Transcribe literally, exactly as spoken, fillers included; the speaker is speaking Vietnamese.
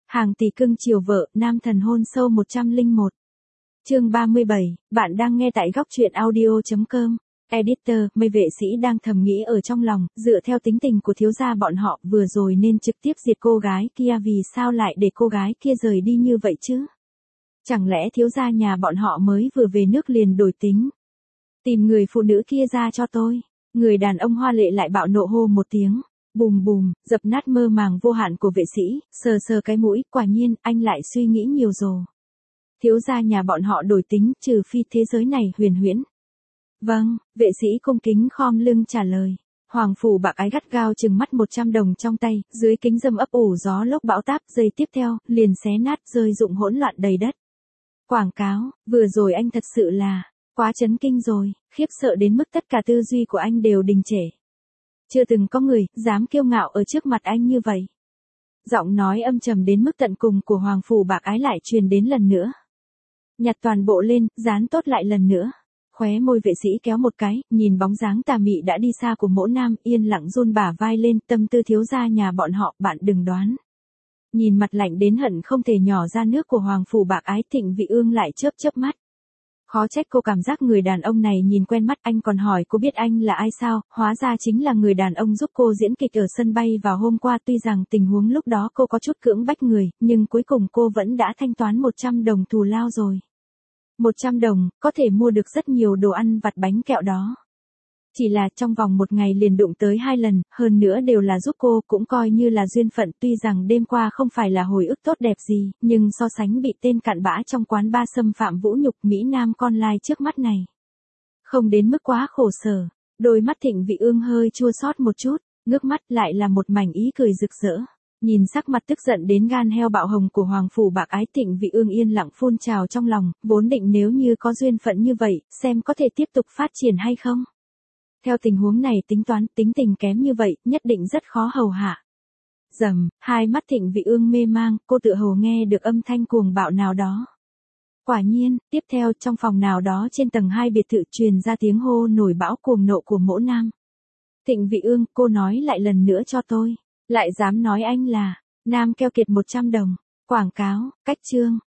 Hàng tỷ cưng chiều vợ, nam thần hôn sâu một trăm lẻ một. Chương ba mươi bảy, bạn đang nghe tại góc truyện audio chấm com. Editor, mấy vệ sĩ đang thầm nghĩ ở trong lòng, dựa theo tính tình của thiếu gia bọn họ vừa rồi nên trực tiếp diệt cô gái kia, vì sao lại để cô gái kia rời đi như vậy chứ? Chẳng lẽ thiếu gia nhà bọn họ mới vừa về nước liền đổi tính? Tìm người phụ nữ kia ra cho tôi. Người đàn ông hoa lệ lại bạo nộ hô một tiếng. Bùm bùm, dập nát mơ màng vô hạn của vệ sĩ, sờ sờ cái mũi, quả nhiên, anh lại suy nghĩ nhiều rồi. Thiếu gia nhà bọn họ đổi tính, trừ phi thế giới này huyền huyễn. Vâng, vệ sĩ cung kính khom lưng trả lời. Hoàng phủ bạc ái gắt gao chừng mắt một trăm đồng trong tay, dưới kính dâm ấp ủ gió lốc bão táp, giây tiếp theo, liền xé nát rơi rụng hỗn loạn đầy đất. Quảng cáo, vừa rồi anh thật sự là, quá chấn kinh rồi, khiếp sợ đến mức tất cả tư duy của anh đều đình trệ. Chưa từng có người, dám kiêu ngạo ở trước mặt anh như vậy. Giọng nói âm trầm đến mức tận cùng của Hoàng phủ bạc ái lại truyền đến lần nữa. Nhặt toàn bộ lên, dán tốt lại lần nữa. Khóe môi vệ sĩ kéo một cái, nhìn bóng dáng tà mị đã đi xa của mỗ nam, yên lặng run bả vai lên, tâm tư thiếu gia nhà bọn họ, bạn đừng đoán. Nhìn mặt lạnh đến hận không thể nhỏ ra nước của Hoàng phủ bạc ái, Thịnh Vị Ương lại chớp chớp mắt. Khó trách cô cảm giác người đàn ông này nhìn quen mắt, anh còn hỏi cô biết anh là ai sao, hóa ra chính là người đàn ông giúp cô diễn kịch ở sân bay vào hôm qua. Tuy rằng tình huống lúc đó cô có chút cưỡng bách người, nhưng cuối cùng cô vẫn đã thanh toán một trăm đồng thù lao rồi. một trăm đồng, có thể mua được rất nhiều đồ ăn vặt bánh kẹo đó. Chỉ là trong vòng một ngày liền đụng tới hai lần, hơn nữa đều là giúp cô, cũng coi như là duyên phận. Tuy rằng đêm qua không phải là hồi ức tốt đẹp gì, nhưng so sánh bị tên cặn bã trong quán bar xâm phạm vũ nhục Mỹ Nam con lai trước mắt này, không đến mức quá khổ sở. Đôi mắt Thịnh Vị Ương hơi chua xót một chút, ngước mắt lại là một mảnh ý cười rực rỡ. Nhìn sắc mặt tức giận đến gan heo bạo hồng của Hoàng phủ bạc ái, Thịnh Vị Ương yên lặng phun trào trong lòng, vốn định nếu như có duyên phận như vậy, xem có thể tiếp tục phát triển hay không. Theo tình huống này tính toán, tính tình kém như vậy, nhất định rất khó hầu hạ. Rầm, hai mắt Thịnh Vị Ương mê mang, cô tự hồ nghe được âm thanh cuồng bạo nào đó. Quả nhiên, tiếp theo trong phòng nào đó trên tầng hai biệt thự truyền ra tiếng hô nổi bão cuồng nộ của mỗ nam. Thịnh Vị Ương, cô nói lại lần nữa cho tôi. Lại dám nói anh là, nam keo kiệt một trăm đồng. Quảng cáo, cách chương.